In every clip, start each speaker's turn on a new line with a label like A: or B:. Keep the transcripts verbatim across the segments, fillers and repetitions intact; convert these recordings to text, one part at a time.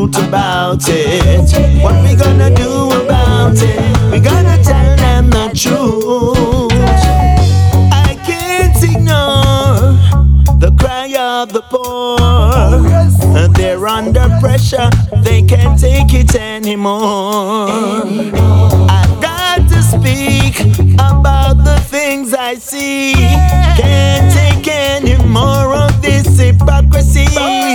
A: truth about it. What we gonna do about it? We gonna tell them the truth. I can't ignore the cry of the poor. They're under pressure, they can't take it anymore. I've got to speak about the things I see. Can't take any more of this hypocrisy.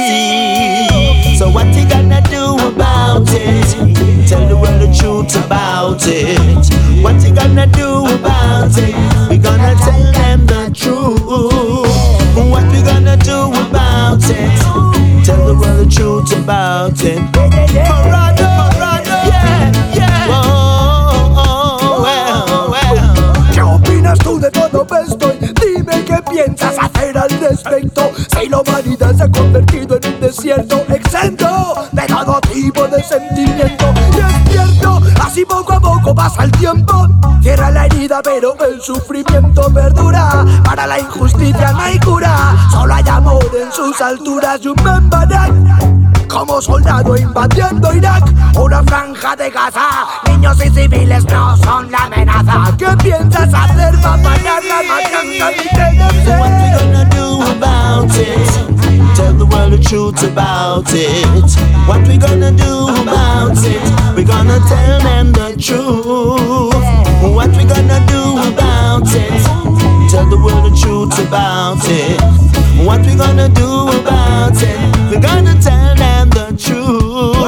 A: So what you gonna do about it? Tell the world the truth about it. What you gonna do about it? We gonna tell them the truth. What we gonna do about it? Tell the world the truth about it. Morado, morado, yeah, yeah. Oh, oh, well, well.
B: ¿Qué opinas tú de todo esto? Dime qué piensas hacer al respecto. Si la humanidad se ha convertido en un desierto exento de todo tipo de sentimiento. Y es cierto, así poco a poco pasa el tiempo. Cierra la herida pero el sufrimiento perdura. Para la injusticia no hay cura, solo hay amor en sus alturas. Y un Barak como soldado invadiendo Irak, una franja de Gaza. Niños y civiles no son la amenaza. ¿Qué piensas hacer para parar la matanza?
A: What we gonna do about it? Tell the world the truth about it. What we gonna do about it? We gonna tell them the truth. What we gonna do about it? Tell the world the truth about it. What we gonna do about it? We gonna tell them the truth.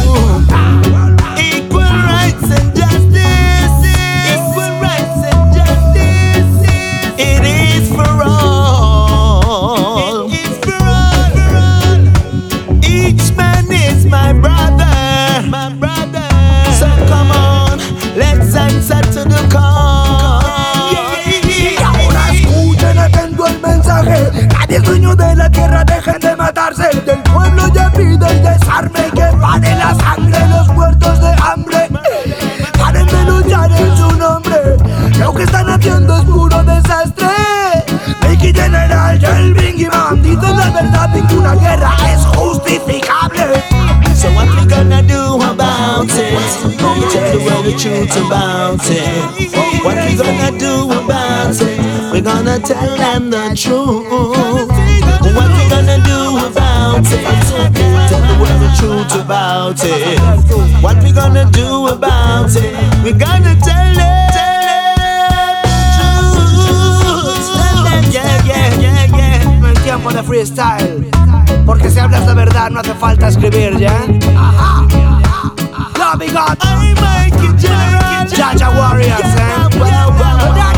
A: Equal rights and justice. Equal rights and justice. It is for all. It is for all. Each man is my brother. My brother. So come on, let's answer to the call.
B: Y ahora escuchen atento el mensaje. Nadie es dueño de la tierra, dejen de matarse. Del pueblo ya pide el desarme. Que pare la sangre, los muertos de hambre. Paren de luchar en su nombre. Lo que están haciendo es puro desastre. Mickey General y el Bingy Man dicen la verdad, ninguna guerra es justificable.
A: So what we gonna do about it? Tell the world the truth about it. What we gonna do about it? We're gonna tell them the truth. What we gonna do about it? Tell the world the truth about it. What we gonna do about it? We're gonna tell them the truth. Tell them, yeah, yeah, yeah, yeah.
B: No hay tiempo de freestyle, porque si hablas de verdad no hace falta escribir, ¿ya? Ajá. Love God,
A: I'm Mikey General,
B: Jaja Warriors, ¿eh?
A: well, well, well.